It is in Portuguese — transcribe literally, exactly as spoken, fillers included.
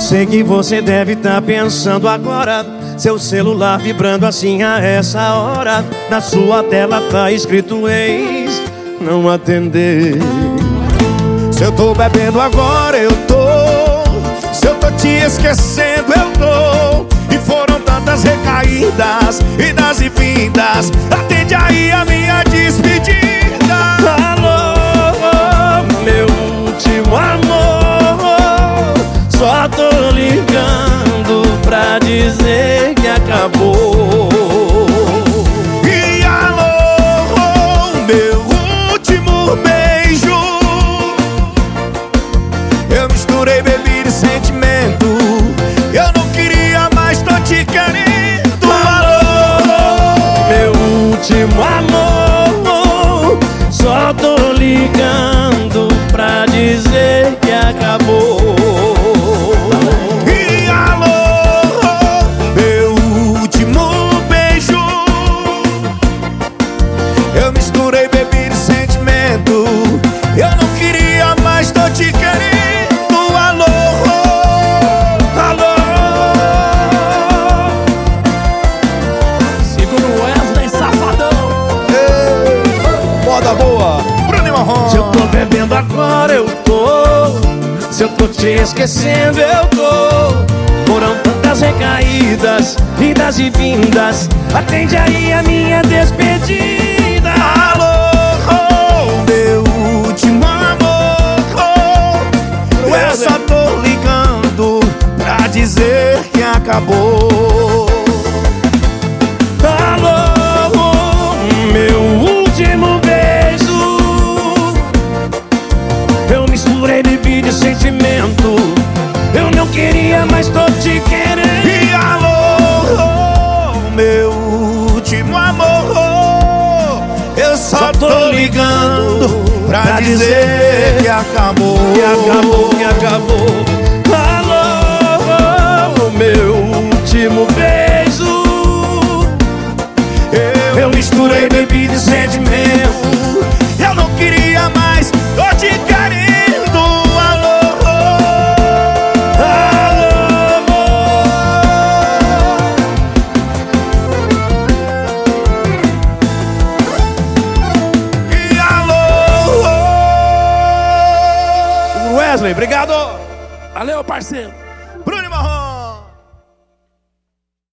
Sei que você deve estar pensando agora, seu celular vibrando assim a essa hora. Na sua tela tá escrito ex, não atender. Se eu tô bebendo agora eu tô, se eu tô te esquecendo eu tô. E foram tantas recaídas, idas e vindas. Atende aí a minha despedida. Alô, meu último amor, só tô ligando pra dizer que acabou. E alô, meu último beijo, eu misturei bebida e sentimento. Eu não queria mais, tô te querendo. Alô, meu último amor, só tô ligando pra dizer que acabou. E alô, meu último beijo, eu misturei bebida e sentimento. Eu não queria mais, tô te querendo. Alô, alô. Segura o Wesley, safadão. Ei, moda boa, Bruno e Marrom. Se eu tô bebendo agora eu tô, se eu tô te esquecendo eu tô. Foram tantas recaídas, idas e vindas. Atende aí a minha despedida. Alô, meu último amor, eu só tô ligando pra dizer que acabou. Alô, meu último beijo, eu misturei bebida e sentimento. Eu não queria, mas tô te querendo. E alô, meu último amor, eu só tô ligando pra dizer que acabou. Que acabou, que acabou. Alô, meu último beijo, Eu, eu misturei bebida e sentimento. eu não queria mais, tô te querendo. Alô, Alô, e alô. Wesley, obrigado. Valeu, parceiro.